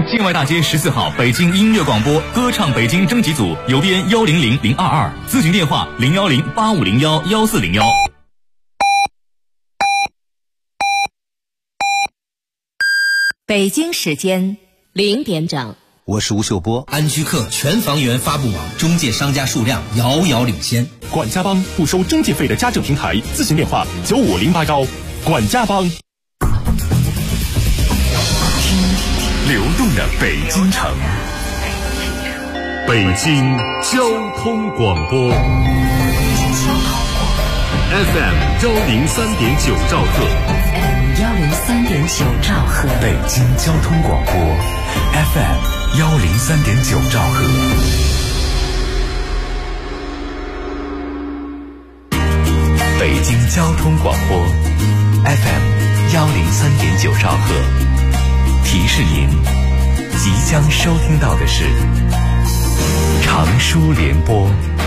建外大街14号北京音乐广播歌唱北京征集组，邮编100022，咨询电话01085011401。 北京时间0点整。 我是吴秀波。 安居客全房源发布网中介商家数量遥遥领先。 管家帮不收中介费的家政平台，咨询电话95080。管家帮。 流动的北京城，北京交通广播 FM 103.9兆赫 103.9兆赫， 北京交通广播 FM 103.9兆赫，北京交通广播 FM 103.9兆赫。提示您，即将收听到的是长舒联播。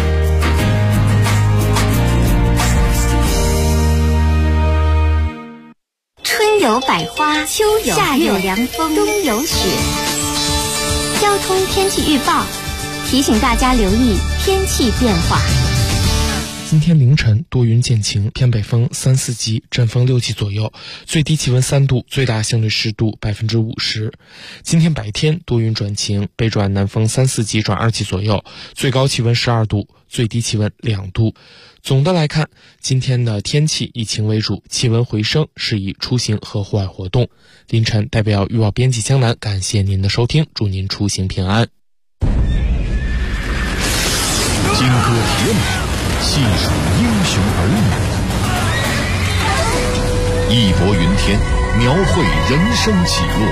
春有百花，秋有夏有凉风，冬有雪。交通天气预报提醒大家留意天气变化。 今天凌晨多云见晴，偏北风3、4级，阵风6级左右，最低气温3度，最大相对湿度50%。今天白天多云转晴，北转南风3、4级转2级左右，最高气温12度，最低气温2度。总的来看，今天的天气以晴为主，气温回升，适宜出行和户外活动。凌晨代表预报编辑江南感谢您的收听，祝您出行平安。 金戈铁马，细数英雄儿女，义薄云天，描绘人生起落，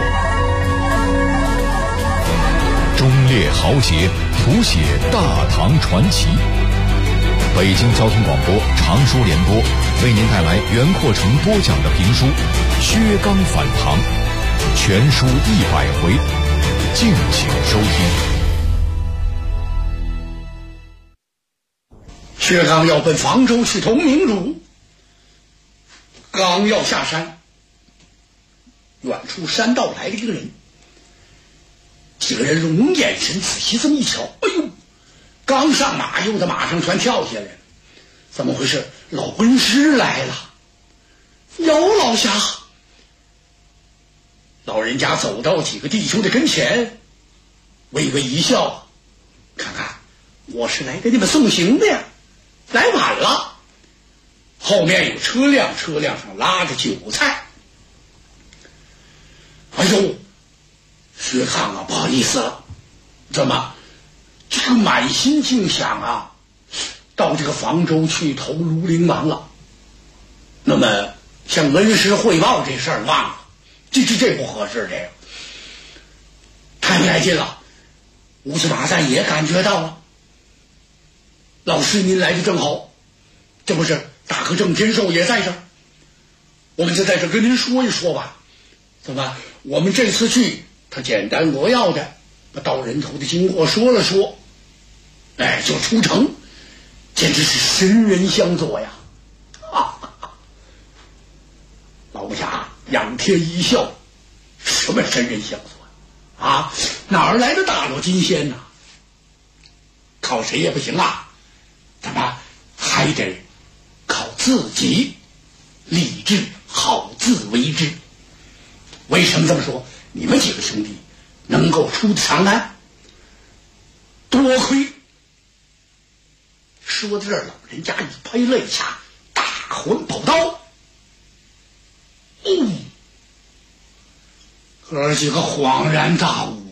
忠烈豪杰，谱写大唐传奇。北京交通广播长舒联播为您带来袁阔成播讲的评书《薛刚反唐》，全书100回，敬请收听。 薛刚要奔房州去投明主，刚要下山，远处山道来了一个人。几个人用眼神仔细这么一瞧，哎呦，刚上马，又在马上全跳下来了。怎么回事？老恩师来了。有老侠。老人家走到几个弟兄的跟前，微微一笑，看看，我是来给你们送行的呀，来晚了。后面有车辆，车辆上拉着酒菜。哎呦，薛康啊，不好意思了，怎么这个满心竟想啊，到这个房州去投庐陵王了。那么向恩师汇报这事儿忘了，这不合适，这个太不来劲了。乌漆马赞也感觉到了。老师您来的正好，这不是大哥郑天寿也在这儿，我们就在这跟您说一说吧。怎么我们这次去，他简单扼要的把到人头的经过说了说，哎，就出城，简直是神人相佐呀！老侠仰天一笑，什么神人相佐啊？哪儿来的大罗金仙呢？靠谁也不行啊，咱们还得靠自己，立志好自为之。为什么这么说？你们几个兄弟能够出得长安，多亏。说到这儿，老人家一拍肋下，大魂宝刀。哥几个恍然大悟，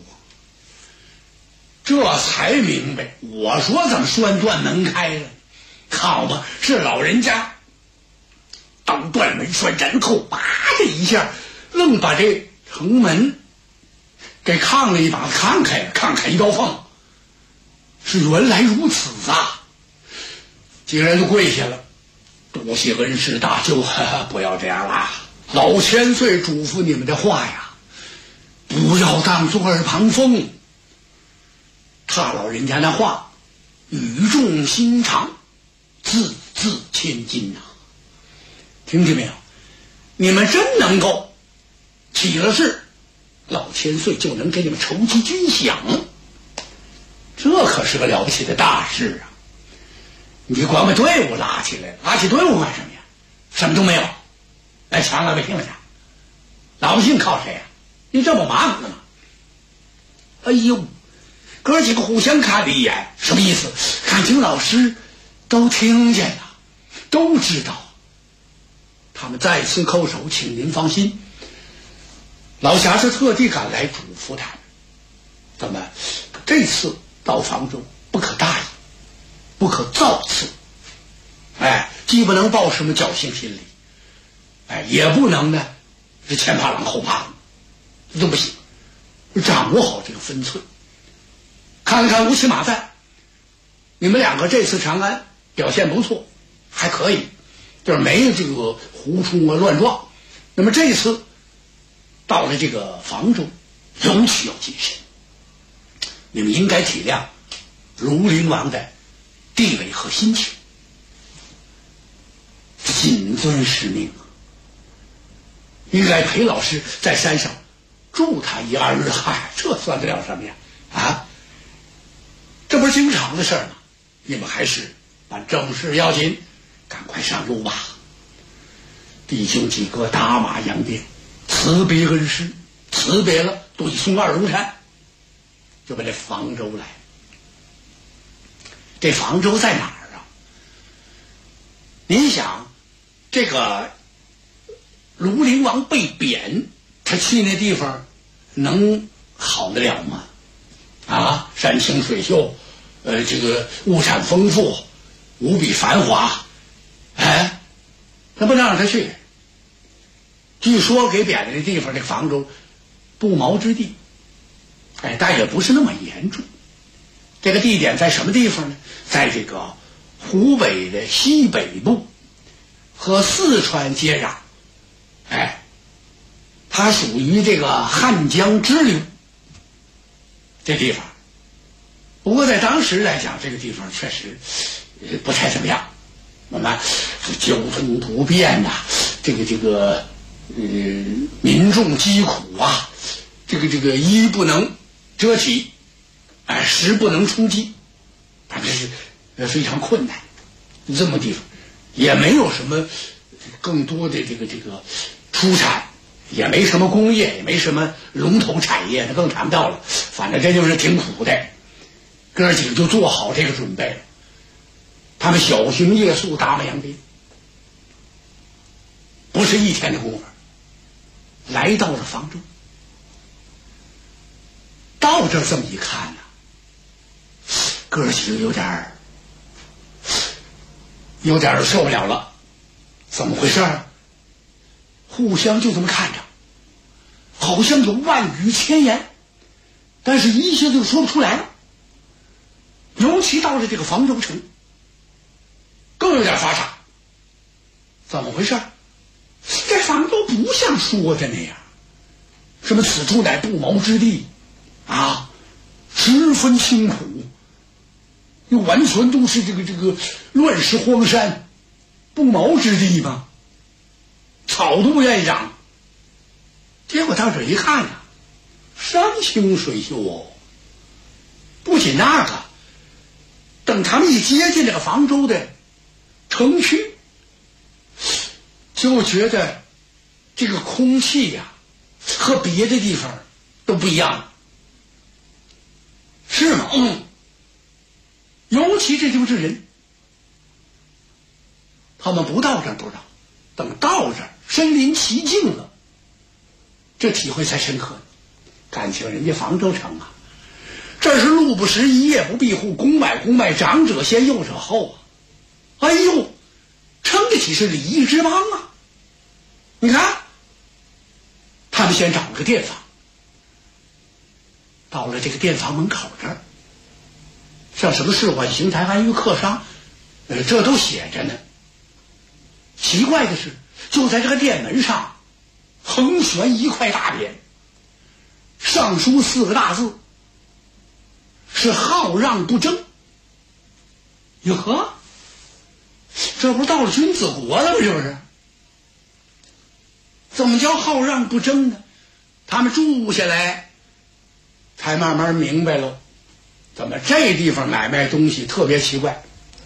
这才明白，我说怎么栓断门开了，好嘛，是老人家刀断门栓，然后叭的一下，愣把这城门给抗了一把，抗开一道缝。是原来如此啊！几个人都跪下了，多谢恩师大救，不要这样啦！老千岁嘱咐你们的话呀，不要当作耳旁风。他老人家那话语重心长，字字千金呐。听见没有？你们真能够起了誓， 老千岁就能给你们筹集军饷，这可是个了不起的大事啊！你光把队伍拉起来，拉起队伍干什么呀？什么都没有，来抢老百姓去，老百姓靠谁呀？你这不麻烦了吗？哎呦，哥几个互相看了一眼，什么意思？感情老师都听见了，都知道。他们再次叩首，请您放心。老侠是特地赶来嘱咐他们，咱们这次到房州不可大意，不可造次，既不能抱什么侥幸心理，也不能呢是前怕狼后怕虎，这都不行。掌握好这个分寸。看看吴起马赞，你们两个这次长安表现不错，还可以，就是没这个胡冲啊乱撞。那么这一次到了这个房州，尤其要谨慎。你们应该体谅庐陵王的地位和心情，谨遵使命啊！应该陪老师在山上住他1、2日，这算得了什么呀？这不是经常的事儿吗？你们还是办正事要紧，赶快上路吧。弟兄几个打马扬鞭，辞别恩师，辞别了对宋2龙山，就奔这房州来。这房州在哪儿啊？您想，这个庐陵王被贬，他去那地方能好得了吗？山清水秀，这个物产丰富，无比繁华，那不能让他去。据说给贬的这地方，这房州不毛之地，但也不是那么严重。这个地点在什么地方呢？在这个湖北的西北部，和四川接壤。它属于这个汉江支流这地方。不过在当时来讲，这个地方确实不太怎么样。那么交通不便呐，这个民众疾苦啊，这个衣不能遮体，食不能充饥，反正是非常困难。这么地方也没有什么更多的这个出产，也没什么工业，也没什么龙头产业，那更谈不到了。反正这就是挺苦的，哥几个就做好这个准备了。他们小行夜宿，打马扬鞭，不是一天的功夫，来到了房州。到这儿这么一看呢，哥几个有点受不了了。怎么回事啊？互相就这么看着，好像有万语千言，但是一下就说不出来了。尤其到了这个房州城，更有点发傻。怎么回事？这房州不像说的那样，什么此处乃不毛之地十分清苦，完全都是这个乱石荒山，不毛之地吗？草都不愿意长。结果到这一看山清水秀哦。不仅那个，等他们一接近这个房州的城区，就觉得这个空气和别的地方都不一样。是吗？尤其这就是人，他们不到这儿不知道，等到这儿身临其境了，这体会才深刻。感情人家房州城这是路不拾遗，夜不闭户，公脉，长者先，幼者后称得起是礼仪之邦啊！你看，他们先找了个店房，到了这个店房门口这儿，像什么仕宦邢台安于客商，这都写着呢。奇怪的是，就在这个店门上横悬一块大匾，上书4个大字，是好让不争。哟呵，这不是到了君子国了吗？这不是？怎么叫好让不争呢？ 他们住下来，才慢慢明白了，怎么这地方买卖东西特别奇怪。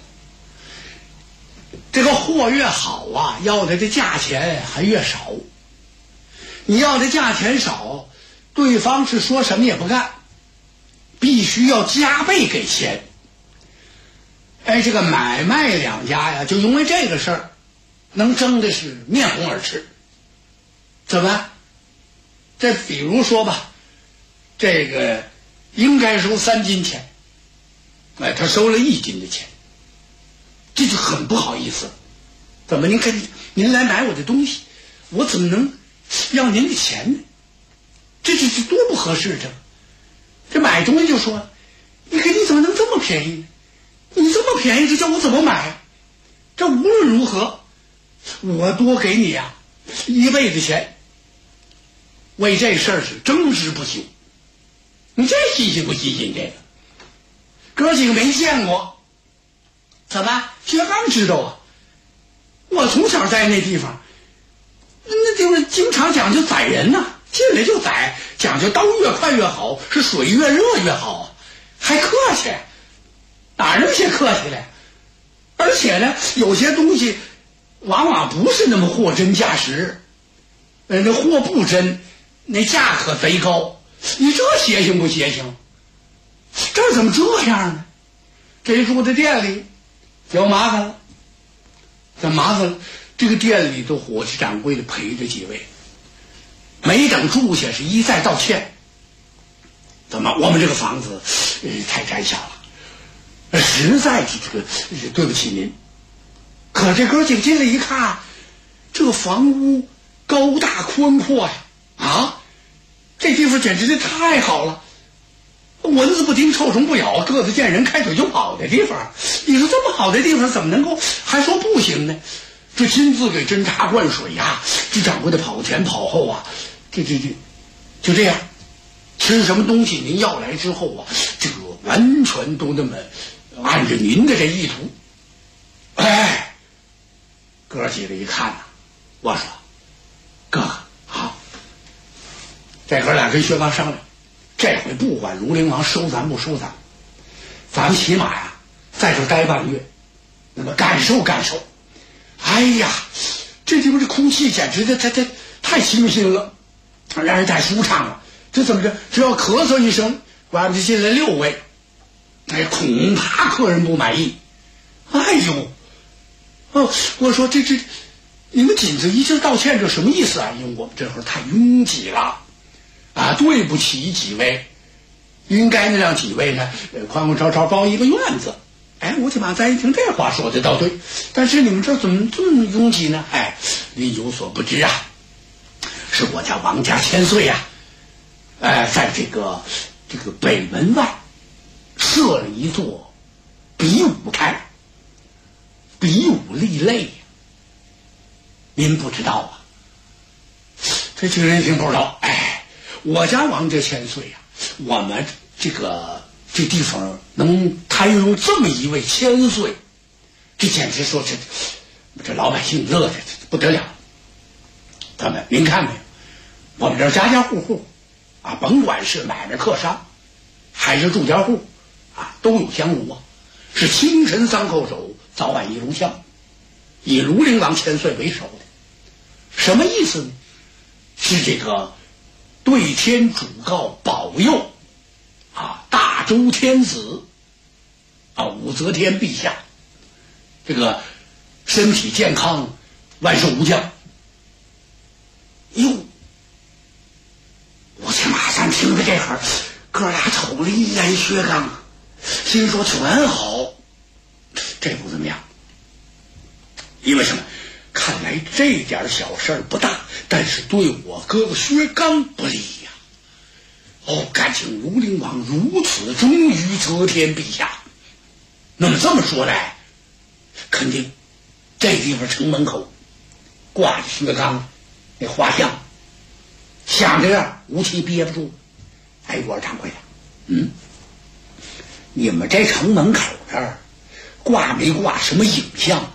这个货越好啊，要的这价钱还越少。你要的价钱少，对方是说什么也不干，必须要加倍给钱。哎，这个买卖两家呀，就因为这个事儿，能争的是面红耳赤。怎么？这比如说吧，这个应该收3斤钱，哎，他收了1斤的钱，这就很不好意思。怎么您来买我的东西，我怎么能要您的钱呢？这多不合适！这买东西就说，你怎么能这么便宜呢？你这么便宜，这叫我怎么买？这无论如何，我多给你啊1倍的钱。为这事儿是争执不休。你这新鲜不新鲜？这个哥几个没见过，怎么？薛刚知道啊。我从小在那地方，那地方经常讲究宰人呐，进来就宰，讲究刀越快越好，是水越热越好啊，还客气，哪那么些客气嘞？而且呢，有些东西往往不是那么货真价实，那货不真，那价可贼高，你这邪性不邪性？这怎么这样呢？这住在店里有麻烦了。怎么麻烦了？这个店里的伙计掌柜的陪着几位，没等住下是一再道歉。怎么？我们这个房子太窄小了，实在是这个对不起您。可这哥几个进来一看，这个房屋高大宽阔呀，啊，这地方简直是太好了，蚊子不叮，臭虫不咬，个子见人开嘴就跑的地方。你说这么好的地方，怎么能够还说不行呢？这亲自给斟茶灌水呀，这掌柜的跑前跑后啊，就这样。吃什么东西您要来之后啊，这个完全都那么按着您的这意图。哎，哥几个一看呐，我说哥哥好，这哥俩跟薛刚商量，这回不管庐陵王收咱不收咱们起码呀在这待半个月，那么感受感受。哎呀，这地方这空气简直这太清新了，让人太舒畅了。这怎么着？只要咳嗽一声，外面就进来6位，哎，恐怕客人不满意。哎呦，我说这你们紧着一劲道歉，这什么意思啊？因为我们这会儿太拥挤了啊，对不起几位，应该呢让几位呢宽宽敞敞包一个院子。哎，我起码再一听这话说的倒对，但是你们这怎么这么拥挤呢？哎，您有所不知啊，是我家王家千岁啊，在这个北门外设了一座比武台，比武立类呀。您不知道啊？这几个人听不知道。哎，我家王家千岁呀，我们这地方能摊用这么一位千岁，这简直说这老百姓乐的不得了。他们您看没有？我们这家家户户啊，甭管是买卖客商还是住家户啊，都有香炉啊，是清晨3叩首，早晚1炉香，以庐陵王千岁为首的。什么意思呢？是这个对天主告保佑啊，大周天子啊，武则天陛下这个身体健康，万寿无疆。哟，我这马上听着这会儿，哥俩瞅了一眼薛刚，心说全好，这不怎么样。因为什么？看来这点小事不大，但是对我哥哥薛刚不利呀。感情庐陵王如此忠于则天陛下，那么这么说来，肯定这地方城门口挂着薛刚那画像，想着呀，吴奇憋不住。哎，我说掌柜的，你们这城门口这儿挂没挂什么影像？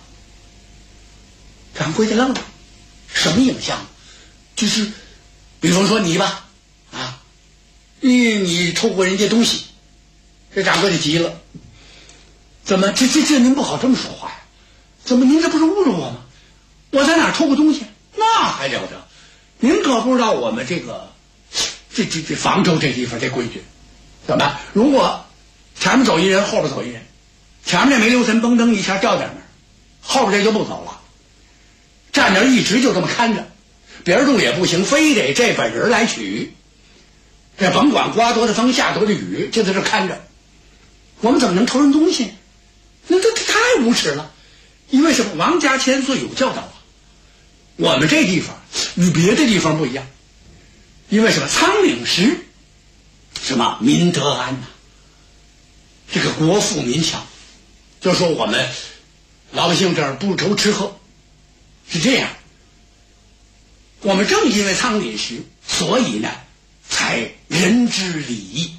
掌柜的愣了，什么影像？就是比方说你吧， 你偷过人家东西，这掌柜的急了，怎么这您不好这么说话呀？怎么您这不是侮辱我吗？我在哪儿偷过东西？那还了得！您可不知道我们这房州这地方这规矩，怎么？如果前面走一人，后边走一人，前面这没留神嘣噔一下掉在那儿，后边这就不走了，站那一直就这么看着，别人动也不行，非得这本人来取。这甭管刮多的风下多的雨，就在这看着。我们怎么能偷人东西？那这太无耻了！因为什么？王家千岁有教导啊。我们这地方与别的地方不一样，因为什么？仓廪实，什么民德安呐、这个国富民强，就说我们老百姓这儿不愁吃喝，是这样。我们正因为仓廪实，所以呢才人之礼义。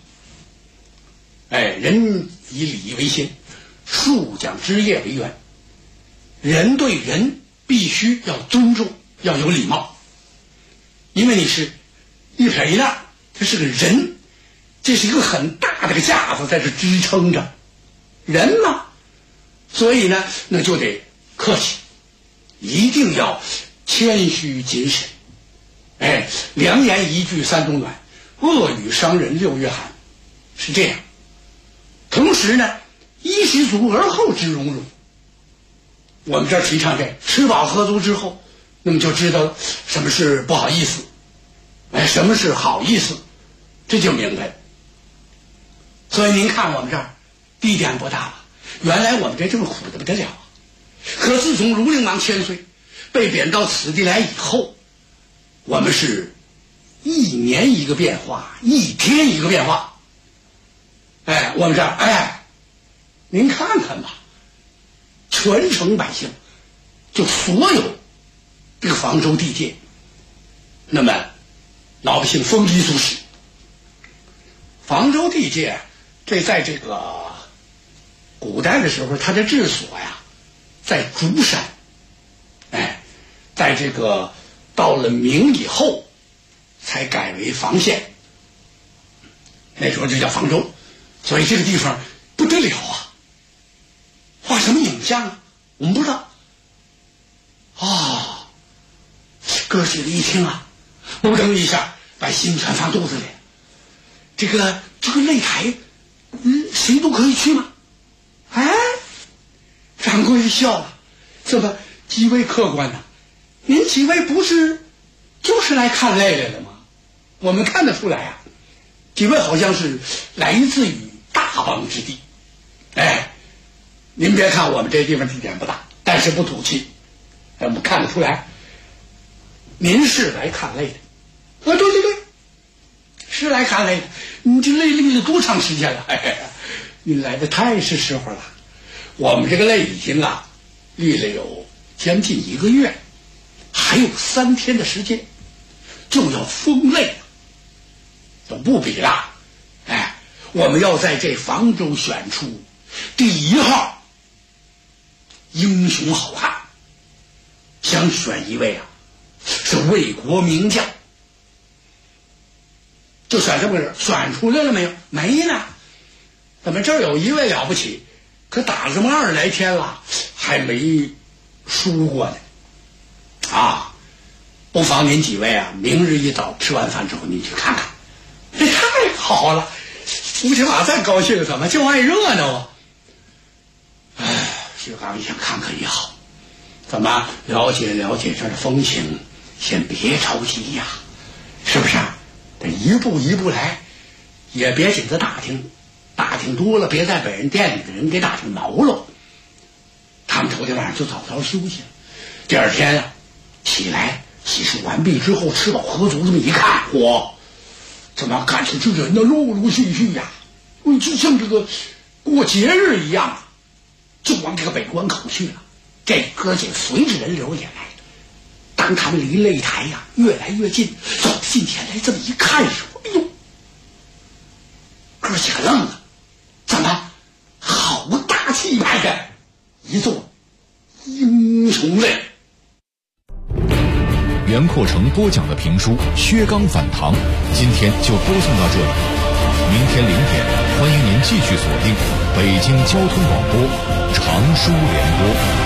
人以礼为先，树讲枝叶为源。人对人必须要尊重，要有礼貌，因为你是一撇一捺，这是个人，这是一个很大的个架子在这支撑着人嘛，所以呢那就得客气，一定要谦虚谨慎。良言一句三冬暖，恶语伤人六月寒，是这样。同时呢，衣食足而后知荣辱。我们这儿提倡这吃饱喝足之后，那么就知道什么是不好意思，什么是好意思，这就明白了。所以您看我们这儿地点不大了，原来我们这么苦的不得了啊！可自从庐陵王千岁被贬到此地来以后，我们是一年一个变化，一天一个变化。我们这儿您看看吧，全城百姓，就所有这个房州地界，那么老百姓丰衣足食。房州地界这在这个古代的时候，它的治所呀在竹山，在这个到了明以后才改为房县，那时候就叫房州。所以这个地方不得了啊，画什么影像啊我们不知道哥几个一听啊，咕噔一下把心全放肚子里。这个擂台谁都可以去吗？掌柜笑了，怎么几位客官呢？您几位不是就是来看擂来的吗？我们看得出来啊，几位好像是来自于大邦之地。您别看我们这地方地点不大，但是不土气，我们看得出来您是来看擂的。对，是来看擂的。你这擂立了多长时间了？您来的太是时候了。我们这个擂已经立了有将近1个月，还有3天的时间就要封擂了，就不比了。我们要在这房州选出第1号英雄好汉，想选一位是为国名将，就选这么个人。选出来了没有？没呢。怎么这儿有一位了不起，可打了这么20来天了，还没输过呢。不妨您几位明日一早吃完饭之后您去看看，这太好了。吴起马再高兴，怎么就爱热闹啊？薛刚一想看看也好，怎么了解了解这儿的风情，先别着急呀，是不是？得一步一步来，也别紧着打听，打听多了别再被人店里的人给打听毛了。他们头天晚上就早早休息了，第二天起来洗漱完毕之后，吃饱喝足，这么一看，怎么看出这人陆陆续续呀，就像这个过节日一样，就往这个北关口去了。这哥几个随着人流也来了。当他们离擂台越来越近，走近前来这么一看，说：“哎呦！”哥几个愣了，怎么好大气派的一座英雄擂？ 袁阔成播讲的评书《薛刚反唐》，今天就播送到这里。明天0点，欢迎您继续锁定北京交通广播常书联播。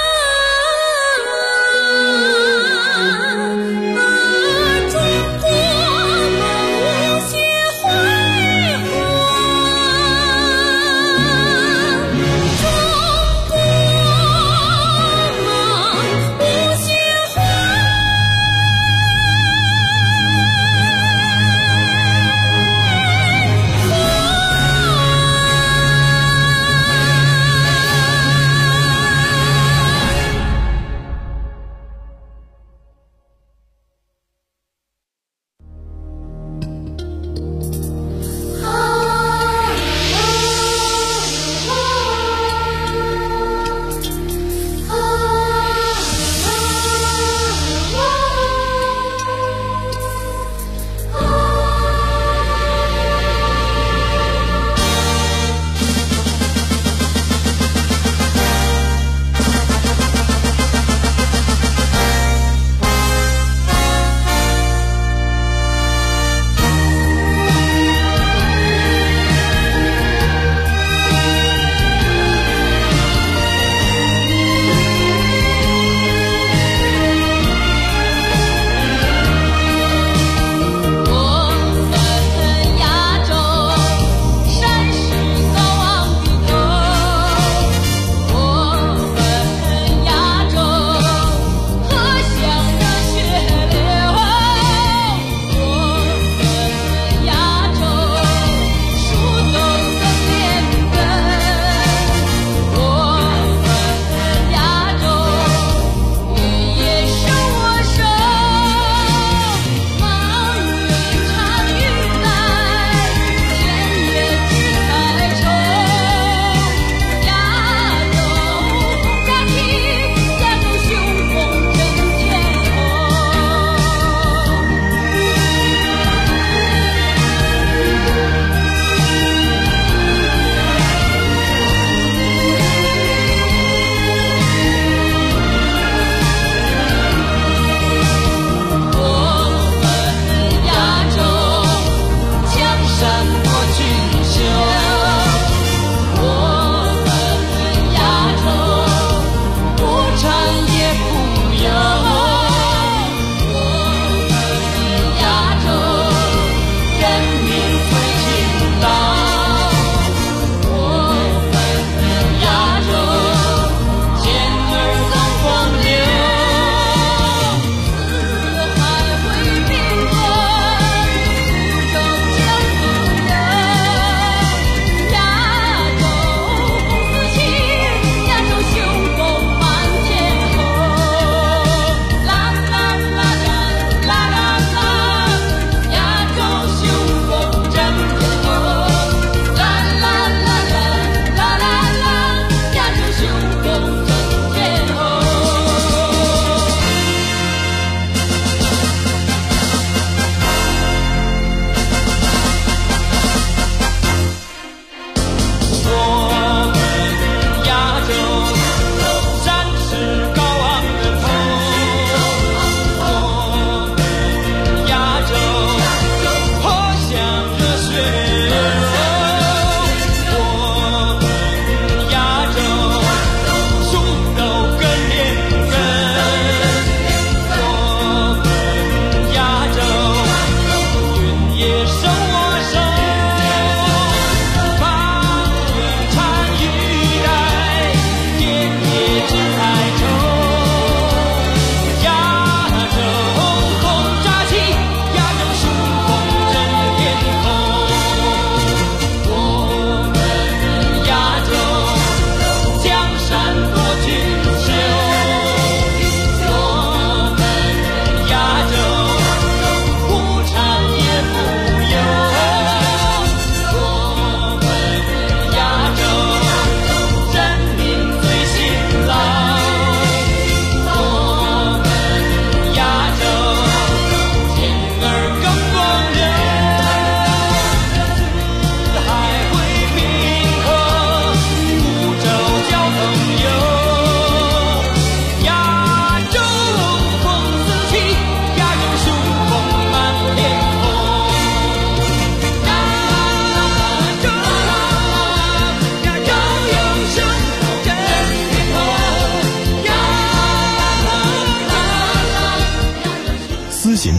中国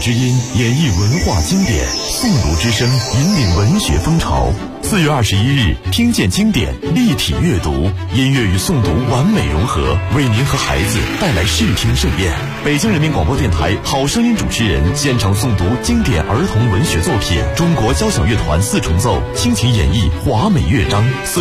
之音演绎文化经典，诵读之声引领文学风潮。4月21日，听见经典，立体阅读，音乐与诵读完美融合，为您和孩子带来视听盛宴。北京人民广播电台好声音主持人现场诵读经典儿童文学作品，中国交响乐团4重奏倾情演绎华美乐章。4